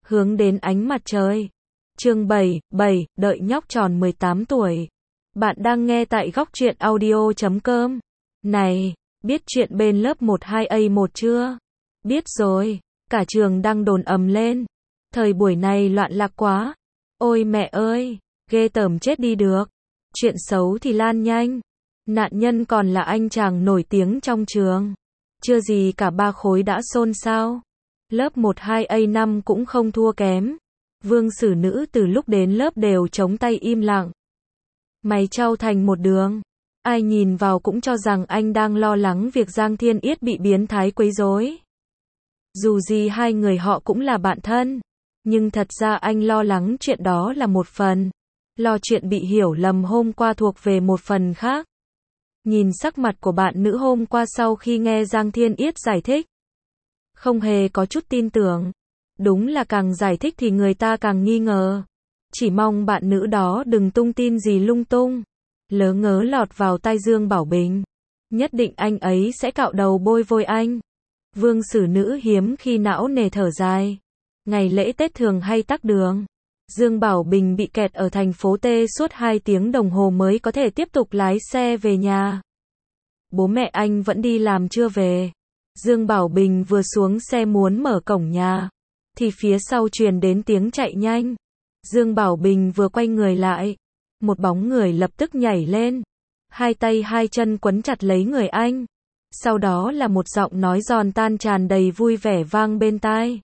hướng đến ánh mặt trời. Chương 7, đợi nhóc tròn 18 tuổi. Bạn đang nghe tại góc truyện audio.com. Này, biết chuyện bên lớp 12A1 chưa? Biết rồi, cả trường đang đồn ầm lên. Thời buổi này loạn lạc quá. Ôi mẹ ơi, ghê tởm chết đi được. Chuyện xấu thì lan nhanh. Nạn nhân còn là anh chàng nổi tiếng trong trường. Chưa gì cả ba khối đã xôn xao. Lớp 12A5 cũng không thua kém. Vương xử nữ từ lúc đến lớp đều chống tay im lặng. Mày trao thành một đường. Ai nhìn vào cũng cho rằng anh đang lo lắng việc Giang Thiên Yết bị biến thái quấy rối. Dù gì hai người họ cũng là bạn thân. Nhưng thật ra anh lo lắng chuyện đó là một phần. Lo chuyện bị hiểu lầm hôm qua thuộc về một phần khác. Nhìn sắc mặt của bạn nữ hôm qua sau khi nghe Giang Thiên Yết giải thích. Không hề có chút tin tưởng. Đúng là càng giải thích thì người ta càng nghi ngờ. Chỉ mong bạn nữ đó đừng tung tin gì lung tung. Lỡ ngớ lọt vào tai Dương Bảo Bình. Nhất định anh ấy sẽ cạo đầu bôi vôi anh. Vương xử nữ hiếm khi não nề thở dài. Ngày lễ Tết thường hay tắc đường. Dương Bảo Bình bị kẹt ở thành phố T suốt 2 tiếng đồng hồ mới có thể tiếp tục lái xe về nhà. Bố mẹ anh vẫn đi làm chưa về. Dương Bảo Bình vừa xuống xe muốn mở cổng nhà. Thì phía sau truyền đến tiếng chạy nhanh. Dương Bảo Bình vừa quay người lại. Một bóng người lập tức nhảy lên. Hai tay hai chân quấn chặt lấy người anh. Sau đó là một giọng nói giòn tan tràn đầy vui vẻ vang bên tai.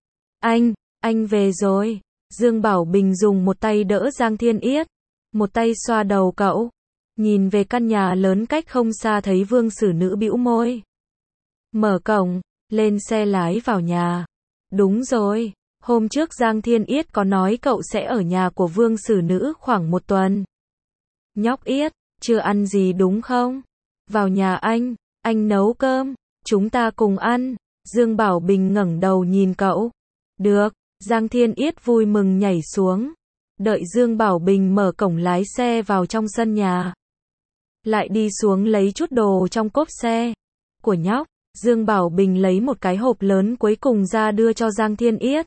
Anh về rồi. Dương Bảo Bình dùng một tay đỡ Giang Thiên Yết. Một tay xoa đầu cậu. Nhìn về căn nhà lớn cách không xa thấy Vương xử nữ bĩu môi. Mở cổng, lên xe lái vào nhà. Đúng rồi, hôm trước Giang Thiên Yết có nói cậu sẽ ở nhà của Vương xử nữ khoảng 1 tuần. Nhóc Yết, chưa ăn gì đúng không? Vào nhà anh nấu cơm, chúng ta cùng ăn. Dương Bảo Bình ngẩng đầu nhìn cậu. Được, Giang Thiên Yết vui mừng nhảy xuống. Đợi Dương Bảo Bình mở cổng lái xe vào trong sân nhà. Lại đi xuống lấy chút đồ trong cốp xe của nhóc. Dương Bảo Bình lấy một cái hộp lớn cuối cùng ra đưa cho Giang Thiên Yết.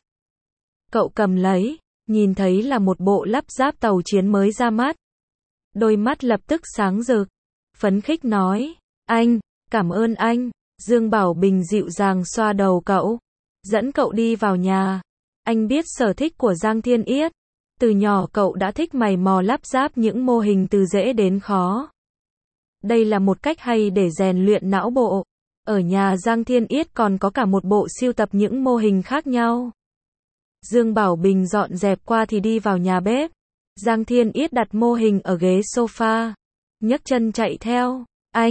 Cậu cầm lấy, nhìn thấy là một bộ lắp ráp tàu chiến mới ra mắt. Đôi mắt lập tức sáng rực, phấn khích nói, cảm ơn anh. Dương Bảo Bình dịu dàng xoa đầu cậu, dẫn cậu đi vào nhà. Anh biết sở thích của Giang Thiên Yết. Từ nhỏ cậu đã thích mày mò lắp ráp những mô hình từ dễ đến khó. Đây là một cách hay để rèn luyện não bộ. Ở nhà Giang Thiên Yết còn có cả một bộ sưu tập những mô hình khác nhau. Dương Bảo Bình dọn dẹp qua thì đi vào nhà bếp. Giang Thiên Yết đặt mô hình ở ghế sofa. Nhấc chân chạy theo.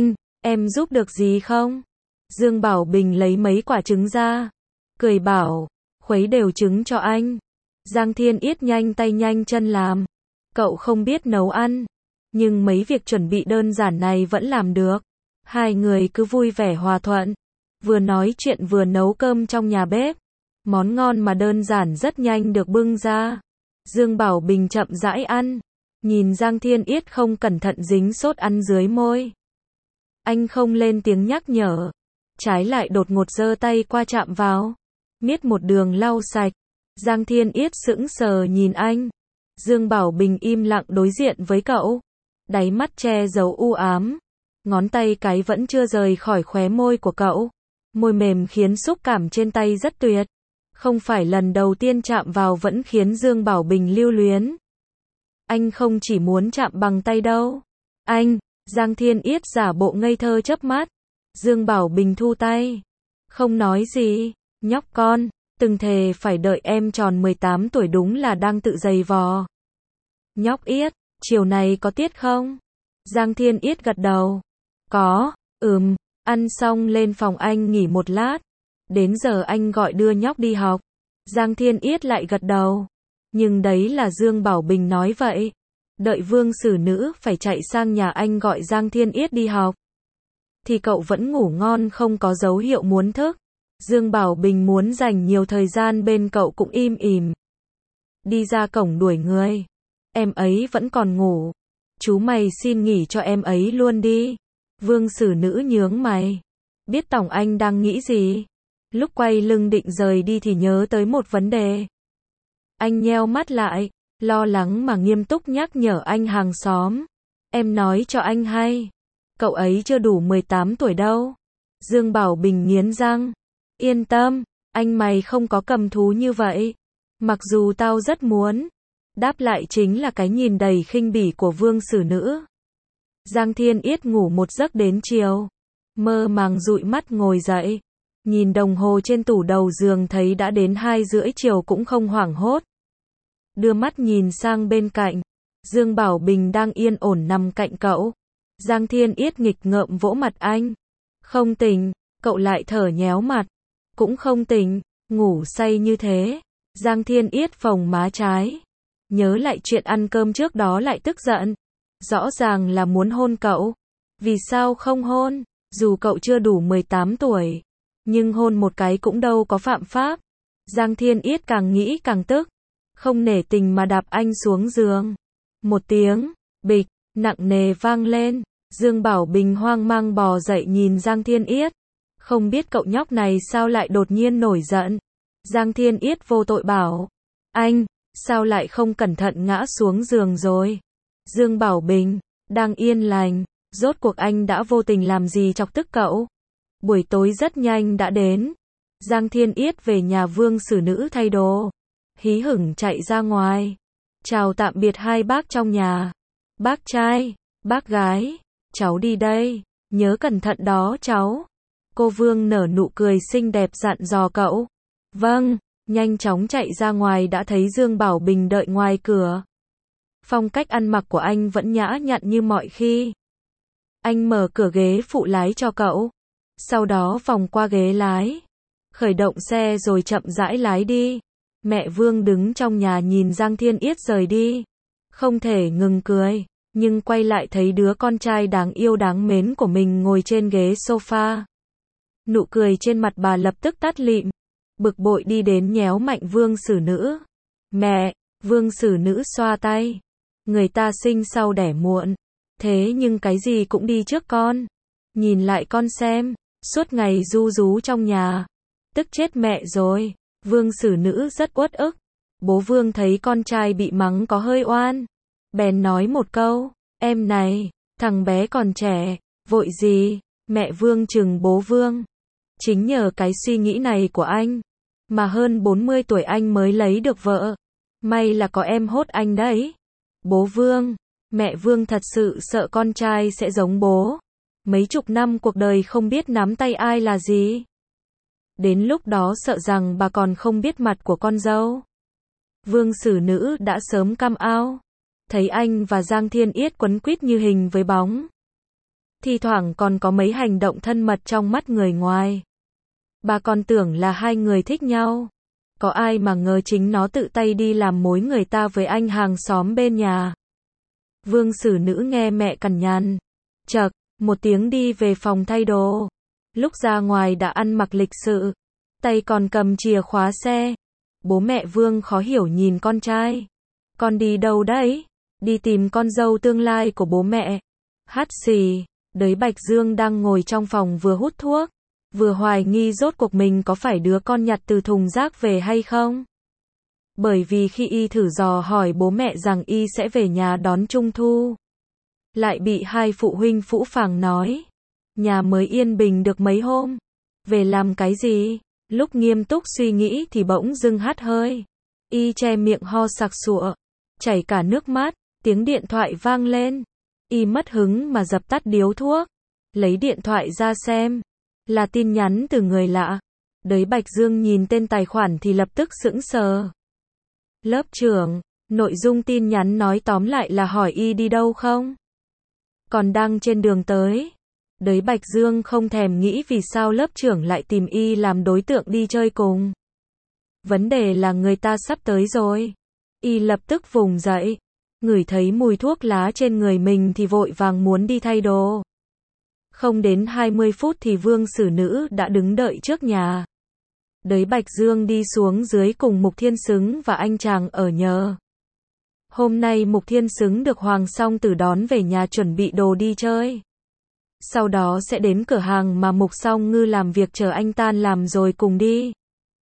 Em giúp được gì không? Dương Bảo Bình lấy mấy quả trứng ra. Cười bảo, khuấy đều trứng cho anh. Giang Thiên Yết nhanh tay nhanh chân làm. Cậu không biết nấu ăn. Nhưng mấy việc chuẩn bị đơn giản này vẫn làm được. Hai người cứ vui vẻ hòa thuận. Vừa nói chuyện vừa nấu cơm trong nhà bếp. Món ngon mà đơn giản rất nhanh được bưng ra. Dương Bảo Bình chậm rãi ăn. Nhìn Giang Thiên Yết không cẩn thận dính sốt ăn dưới môi. Anh không lên tiếng nhắc nhở. Trái lại đột ngột giơ tay qua chạm vào. Miết một đường lau sạch. Giang Thiên Yết sững sờ nhìn anh. Dương Bảo Bình im lặng đối diện với cậu. Đáy mắt che giấu u ám. Ngón tay cái vẫn chưa rời khỏi khóe môi của cậu. Môi mềm khiến xúc cảm trên tay rất tuyệt. Không phải lần đầu tiên chạm vào vẫn khiến Dương Bảo Bình lưu luyến. Anh không chỉ muốn chạm bằng tay đâu. Giang Thiên Yết giả bộ ngây thơ chớp mắt. Dương Bảo Bình thu tay. Không nói gì. Nhóc con, từng thề phải đợi em tròn 18 tuổi đúng là đang tự giày vò. Nhóc Yết, chiều này có tiết không? Giang Thiên Yết gật đầu. Có, ăn xong lên phòng anh nghỉ một lát. Đến giờ anh gọi đưa nhóc đi học. Giang Thiên Yết lại gật đầu. Nhưng đấy là Dương Bảo Bình nói vậy. Đợi Vương xử nữ phải chạy sang nhà anh gọi Giang Thiên Yết đi học. Thì cậu vẫn ngủ ngon không có dấu hiệu muốn thức. Dương Bảo Bình muốn dành nhiều thời gian bên cậu cũng im ỉm. Đi ra cổng đuổi người. Em ấy vẫn còn ngủ. Chú mày xin nghỉ cho em ấy luôn đi. Vương xử nữ nhướng mày. Biết Tổng Anh đang nghĩ gì. Lúc quay lưng định rời đi thì nhớ tới một vấn đề. Anh nheo mắt lại, lo lắng mà nghiêm túc nhắc nhở anh hàng xóm. Em nói cho anh hay, cậu ấy chưa đủ 18 tuổi đâu. Dương Bảo Bình nghiến răng. Yên tâm, anh mày không có cầm thú như vậy. Mặc dù tao rất muốn. Đáp lại chính là cái nhìn đầy khinh bỉ của Vương Xử Nữ. Giang Thiên Yết ngủ một giấc đến chiều. Mơ màng dụi mắt ngồi dậy. Nhìn đồng hồ trên tủ đầu giường thấy đã đến 2:30 chiều cũng không hoảng hốt. Đưa mắt nhìn sang bên cạnh. Dương Bảo Bình đang yên ổn nằm cạnh cậu. Giang Thiên Yết nghịch ngợm vỗ mặt anh. Không tỉnh, cậu lại thở nhéo mặt. Cũng không tỉnh, ngủ say như thế. Giang Thiên Yết phồng má trái. Nhớ lại chuyện ăn cơm trước đó lại tức giận. Rõ ràng là muốn hôn cậu. Vì sao không hôn? Dù cậu chưa đủ 18 tuổi. Nhưng hôn một cái cũng đâu có phạm pháp. Giang Thiên Yết càng nghĩ càng tức. Không nể tình mà đạp anh xuống giường. Một tiếng, bịch, nặng nề vang lên. Dương Bảo Bình hoang mang bò dậy nhìn Giang Thiên Yết. Không biết cậu nhóc này sao lại đột nhiên nổi giận. Giang Thiên Yết vô tội bảo. Anh, sao lại không cẩn thận ngã xuống giường rồi? Dương Bảo Bình, đang yên lành. Rốt cuộc anh đã vô tình làm gì chọc tức cậu? Buổi tối rất nhanh đã đến. Giang Thiên Yết về nhà Vương Xử Nữ thay đồ. Hí hửng chạy ra ngoài. Chào tạm biệt hai bác trong nhà. Bác trai, bác gái, cháu đi đây. Nhớ cẩn thận đó cháu. Cô Vương nở nụ cười xinh đẹp dặn dò cậu. Vâng, nhanh chóng chạy ra ngoài đã thấy Dương Bảo Bình đợi ngoài cửa. Phong cách ăn mặc của anh vẫn nhã nhặn như mọi khi. Anh mở cửa ghế phụ lái cho cậu. Sau đó vòng qua ghế lái. Khởi động xe rồi chậm rãi lái đi. Mẹ Vương đứng trong nhà nhìn Giang Thiên Yết rời đi. Không thể ngừng cười. Nhưng quay lại thấy đứa con trai đáng yêu đáng mến của mình ngồi trên ghế sofa. Nụ cười trên mặt bà lập tức tắt lịm. Bực bội đi đến nhéo mạnh Vương Xử Nữ. Mẹ, Vương Xử Nữ xoa tay. Người ta sinh sau đẻ muộn. Thế nhưng cái gì cũng đi trước con. Nhìn lại con xem. Suốt ngày ru rú trong nhà. Tức chết mẹ rồi. Vương Xử Nữ rất uất ức. Bố Vương thấy con trai bị mắng có hơi oan. Bèn nói một câu. Em này, thằng bé còn trẻ. Vội gì? Mẹ Vương chừng bố Vương. Chính nhờ cái suy nghĩ này của anh. Mà hơn 40 tuổi anh mới lấy được vợ. May là có em hốt anh đấy. Bố Vương. Mẹ Vương thật sự sợ con trai sẽ giống bố. Mấy chục năm cuộc đời không biết nắm tay ai là gì. Đến lúc đó sợ rằng bà còn không biết mặt của con dâu. Vương Xử Nữ đã sớm cam ao. Thấy anh và Giang Thiên Yết quấn quýt như hình với bóng. Thi thoảng còn có mấy hành động thân mật trong mắt người ngoài. Bà còn tưởng là hai người thích nhau. Có ai mà ngờ chính nó tự tay đi làm mối người ta với anh hàng xóm bên nhà. Vương Xử Nữ nghe mẹ cằn nhằn. Chậc, một tiếng đi về phòng thay đồ. Lúc ra ngoài đã ăn mặc lịch sự. Tay còn cầm chìa khóa xe. Bố mẹ Vương khó hiểu nhìn con trai. Con đi đâu đấy? Đi tìm con dâu tương lai của bố mẹ. Hắt xì. Đới Bạch Dương đang ngồi trong phòng vừa hút thuốc. Vừa hoài nghi rốt cuộc mình có phải đứa con nhặt từ thùng rác về hay không. Bởi vì khi y thử dò hỏi bố mẹ rằng y sẽ về nhà đón Trung Thu. Lại bị hai phụ huynh phũ phàng nói. Nhà mới yên bình được mấy hôm. Về làm cái gì? Lúc nghiêm túc suy nghĩ thì bỗng dưng hắt hơi. Y che miệng ho sặc sụa. Chảy cả nước mắt. Tiếng điện thoại vang lên. Y mất hứng mà dập tắt điếu thuốc. Lấy điện thoại ra xem. Là tin nhắn từ người lạ. Đới Bạch Dương nhìn tên tài khoản thì lập tức sững sờ. Lớp trưởng, nội dung tin nhắn nói tóm lại là hỏi y đi đâu không? Còn đang trên đường tới. Đới Bạch Dương không thèm nghĩ vì sao lớp trưởng lại tìm y làm đối tượng đi chơi cùng. Vấn đề là người ta sắp tới rồi. Y lập tức vùng dậy. Ngửi thấy mùi thuốc lá trên người mình thì vội vàng muốn đi thay đồ. Không đến 20 phút thì Vương Xử Nữ đã đứng đợi trước nhà. Đới Bạch Dương đi xuống dưới cùng Mục Thiên Xứng và anh chàng ở nhờ. Hôm nay Mục Thiên Xứng được Hoàng Song Tử đón về nhà chuẩn bị đồ đi chơi. Sau đó sẽ đến cửa hàng mà Mục Song Ngư làm việc chờ anh tan làm rồi cùng đi.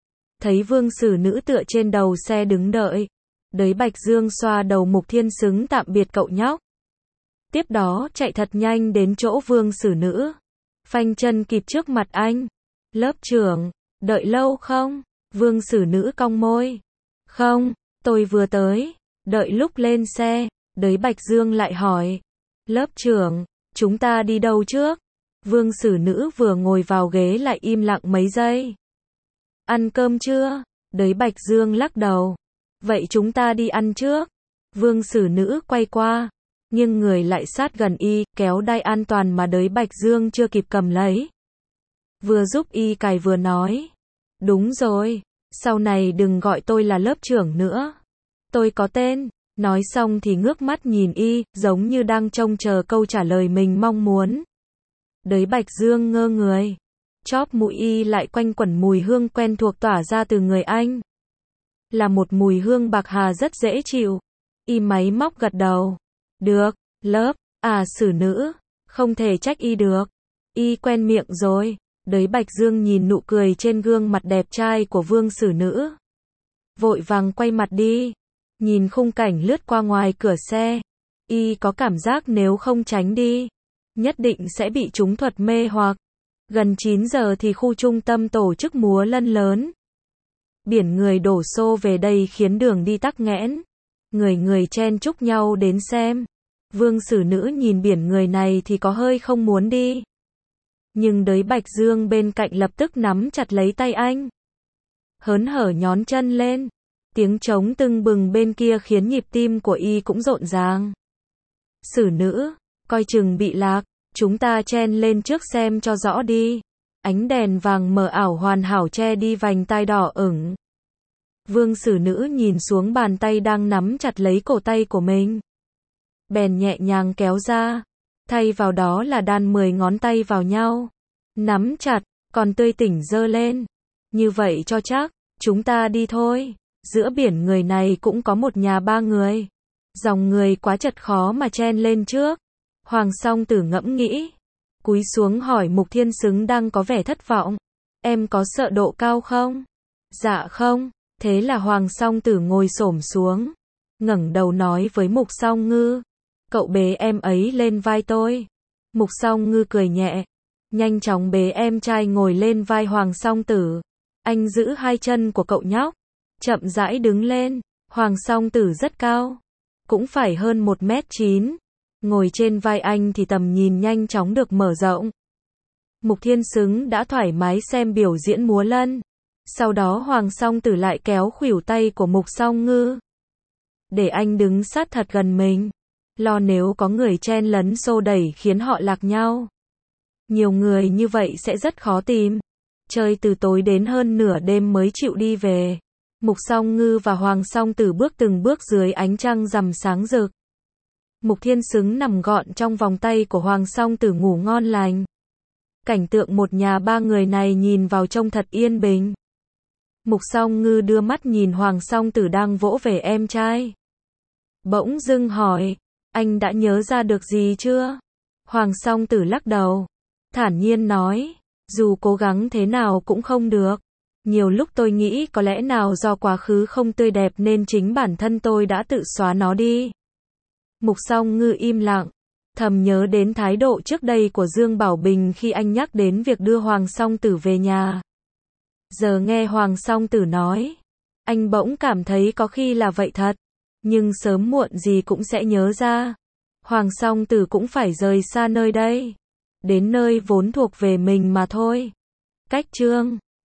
thấy Vương Xử Nữ tựa trên đầu xe đứng đợi. Đới Bạch Dương xoa đầu Mục Thiên Xứng tạm biệt cậu nhóc. Tiếp đó chạy thật nhanh đến chỗ Vương Xử Nữ. Phanh chân kịp trước mặt anh. Lớp trưởng, đợi lâu không? Vương Xử Nữ cong môi. Không, tôi vừa tới. Đợi lúc lên xe, Đới Bạch Dương lại hỏi. Lớp trưởng, chúng ta đi đâu trước? Vương Xử Nữ vừa ngồi vào ghế lại im lặng mấy giây. Ăn cơm chưa? Đới Bạch Dương lắc đầu. Vậy chúng ta đi ăn trước. Vương Xử Nữ quay qua, nhưng người lại sát gần y, kéo đai an toàn mà Đới Bạch Dương chưa kịp cầm lấy. Vừa giúp y cài vừa nói. Đúng rồi, sau này đừng gọi tôi là lớp trưởng nữa. Tôi có tên. Nói xong thì ngước mắt nhìn y, giống như đang trông chờ câu trả lời mình mong muốn. Đới Bạch Dương ngơ người. Chóp mũi y lại quanh quẩn mùi hương quen thuộc tỏa ra từ người anh. Là một mùi hương bạc hà rất dễ chịu. Y máy móc gật đầu. Được, lớp, Xử Nữ. Không thể trách y được. Y quen miệng rồi. Đới Bạch Dương nhìn nụ cười trên gương mặt đẹp trai của Vương Xử Nữ. Vội vàng quay mặt đi. Nhìn khung cảnh lướt qua ngoài cửa xe. Y có cảm giác nếu không tránh đi, nhất định sẽ bị trúng thuật mê hoặc. Gần 9 giờ thì khu trung tâm tổ chức múa lân lớn. Biển người đổ xô về đây khiến đường đi tắc nghẽn. Người chen chúc nhau đến xem. Vương Xử Nữ nhìn biển người này thì có hơi không muốn đi. Nhưng Đới Bạch Dương bên cạnh lập tức nắm chặt lấy tay anh. Hớn hở nhón chân lên. Tiếng trống tưng bừng bên kia khiến nhịp tim của y cũng rộn ràng. Xử Nữ, coi chừng bị lạc, chúng ta chen lên trước xem cho rõ đi. Ánh đèn vàng mờ ảo hoàn hảo che đi vành tai đỏ ửng. Vương Xử Nữ nhìn xuống bàn tay đang nắm chặt lấy cổ tay của mình. Bèn nhẹ nhàng kéo ra, thay vào đó là đan 10 ngón tay vào nhau. Nắm chặt, còn tươi tỉnh giơ lên. Như vậy cho chắc, chúng ta đi thôi. Giữa biển người này cũng có một nhà 3 người. Dòng người quá chật khó mà chen lên trước. Hoàng Song Tử ngẫm nghĩ. Cúi xuống hỏi Mục Thiên Xứng đang có vẻ thất vọng. Em có sợ độ cao không? Dạ không. Thế là Hoàng Song Tử ngồi xổm xuống. Ngẩng đầu nói với Mục Song Ngư. Cậu bế em ấy lên vai tôi. Mục Song Ngư cười nhẹ. Nhanh chóng bế em trai ngồi lên vai Hoàng Song Tử. Anh giữ hai chân của cậu nhóc. Chậm rãi đứng lên. Hoàng Song Tử rất cao. Cũng phải hơn 1m9. Ngồi trên vai anh thì tầm nhìn nhanh chóng được mở rộng. Mục Thiên Xứng đã thoải mái xem biểu diễn múa lân. Sau đó Hoàng Song Tử lại kéo khuỷu tay của Mục Song Ngư. Để anh đứng sát thật gần mình. Lo nếu có người chen lấn xô đẩy khiến họ lạc nhau. Nhiều người như vậy sẽ rất khó tìm. Chơi từ tối đến hơn nửa đêm mới chịu đi về. Mục Song Ngư và Hoàng Song Tử bước từng bước dưới ánh trăng rằm sáng rực. Mục Thiên Xứng nằm gọn trong vòng tay của Hoàng Song Tử ngủ ngon lành. Cảnh tượng một nhà 3 người này nhìn vào trông thật yên bình. Mục Song Ngư đưa mắt nhìn Hoàng Song Tử đang vỗ về em trai. Bỗng dưng hỏi, anh đã nhớ ra được gì chưa? Hoàng Song Tử lắc đầu. Thản nhiên nói, dù cố gắng thế nào cũng không được. Nhiều lúc tôi nghĩ có lẽ nào do quá khứ không tươi đẹp nên chính bản thân tôi đã tự xóa nó đi. Mục Song Ngư im lặng, thầm nhớ đến thái độ trước đây của Dương Bảo Bình khi anh nhắc đến việc đưa Hoàng Song Tử về nhà. Giờ nghe Hoàng Song Tử nói, anh bỗng cảm thấy có khi là vậy thật, nhưng sớm muộn gì cũng sẽ nhớ ra. Hoàng Song Tử cũng phải rời xa nơi đây, đến nơi vốn thuộc về mình mà thôi. Cách chương